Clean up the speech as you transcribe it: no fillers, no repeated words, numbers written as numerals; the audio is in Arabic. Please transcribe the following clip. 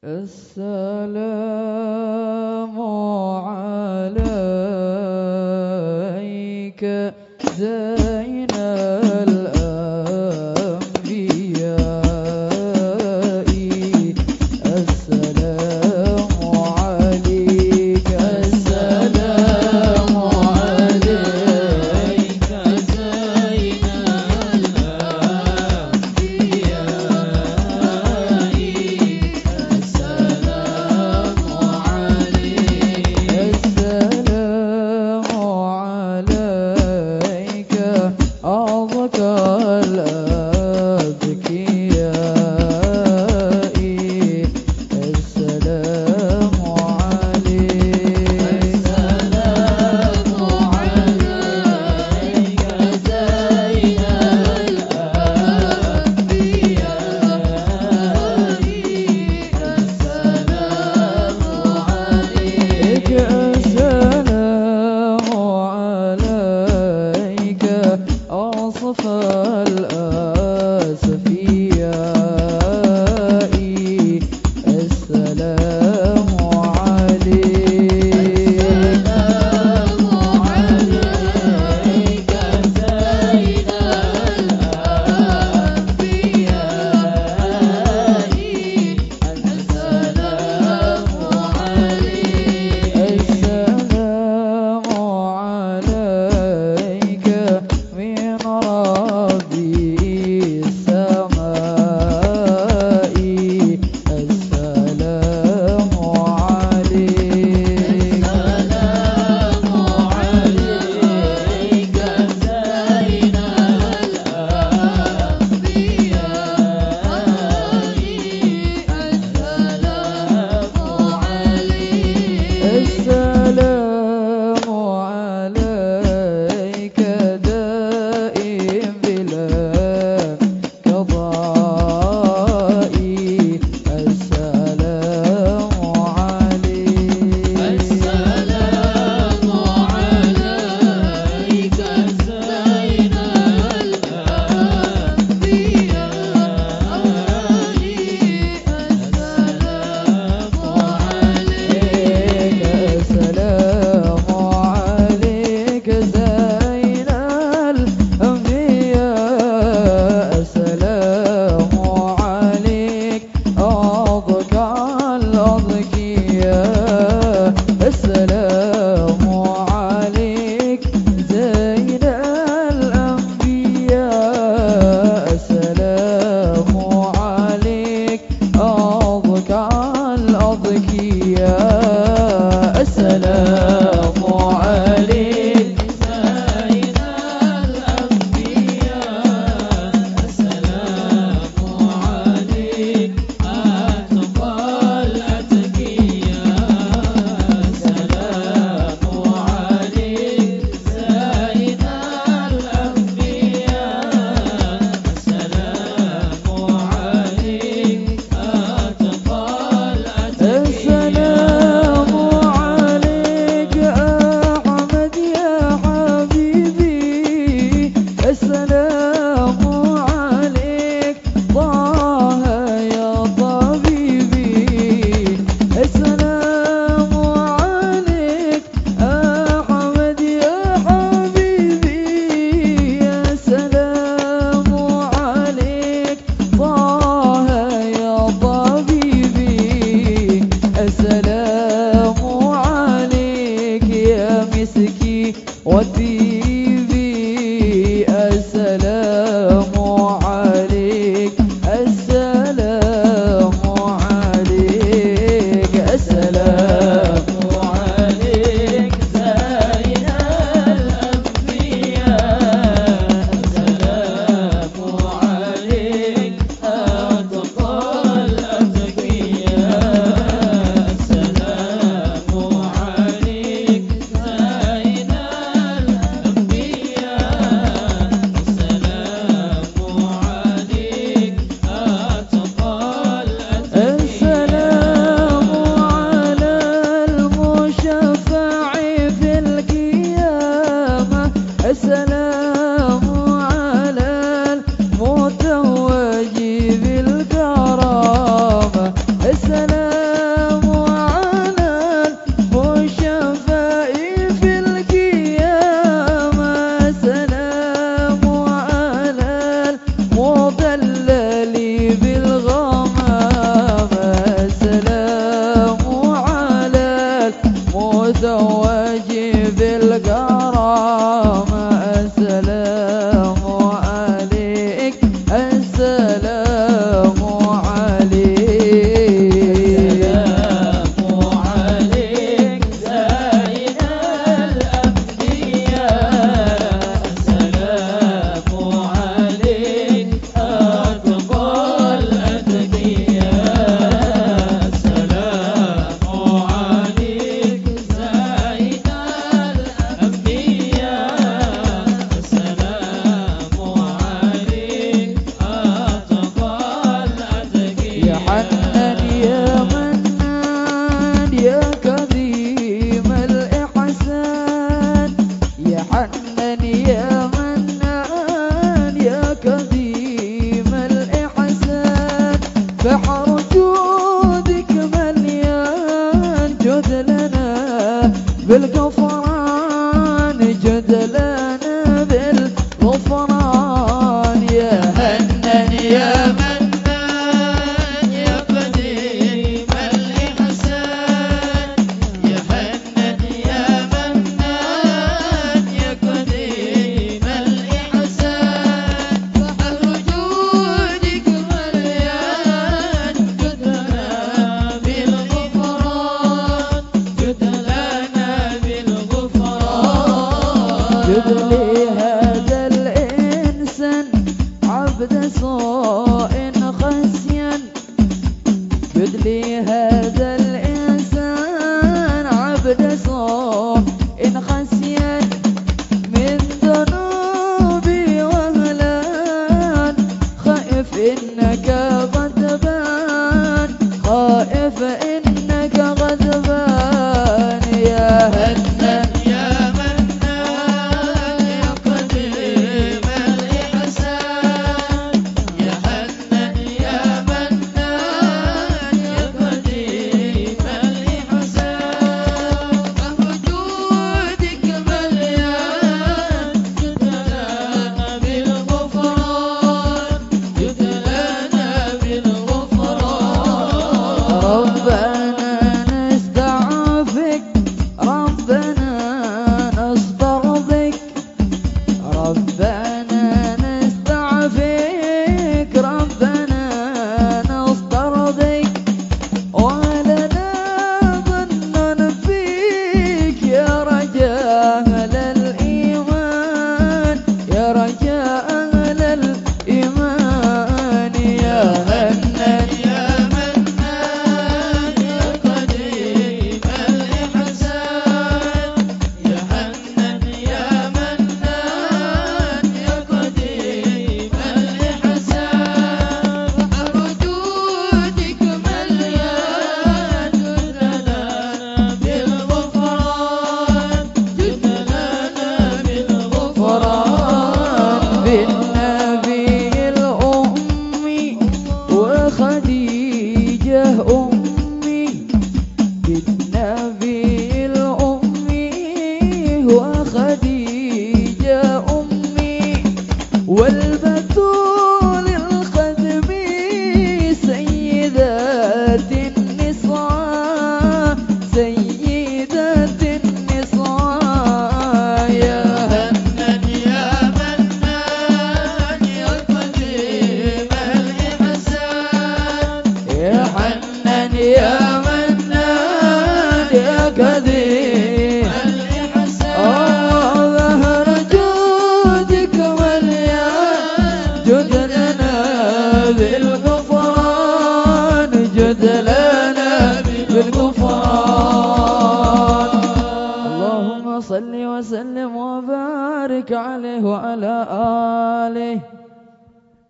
السلام عليك زين الأنبياء السلام عليك السلام عليك زين السلام بالغفران جد لنا بالغفران يا هنان يا منان يا قديم الإحسان يا هنان يا منان يا قديم الإحسان بحر جودك مليان جد لنا بالغفران جد لنا بالغفران جد لي هذا الإنسان عبد صائن خسيان جد لي هذا الإنسان عبد صائن خسيان من ذنوبي وهلان خائف إنك غضبان خائف إنك غضبان يا هنان يا منان يا قديم الإحسان يا هنان يا منان يا قديم الإحسان بحر جودك مليان جد لنا بالغفران جد لنا بالغفران ربنا نستعفك ربنا نصبر بك ربنا نستعفك ربنا نصبر بك ولنا ظن فيك يا رجاء أهل الإيمان يا رجاء أهل الإيمان يا هنان يا منان يا قديم الإحسان يا هنان يا منان يا قديم الإحسان بحر جودك مليان جد لنا بالغفران جد لنا بالغفران بالنبي الأمي وخديجة أمي بالنبي الأمي وخديجة أمي والبتول الخدمي سيدات النساء سيدات النساء يا هنان يا منان يا قديم الإحسان يا حنان يا منان يا قديم الإحسان ظهر جودك مليان جد لنا بالغفران جد لنا بالغفران اللهم صل وسلم وبارك عليه وعلى آله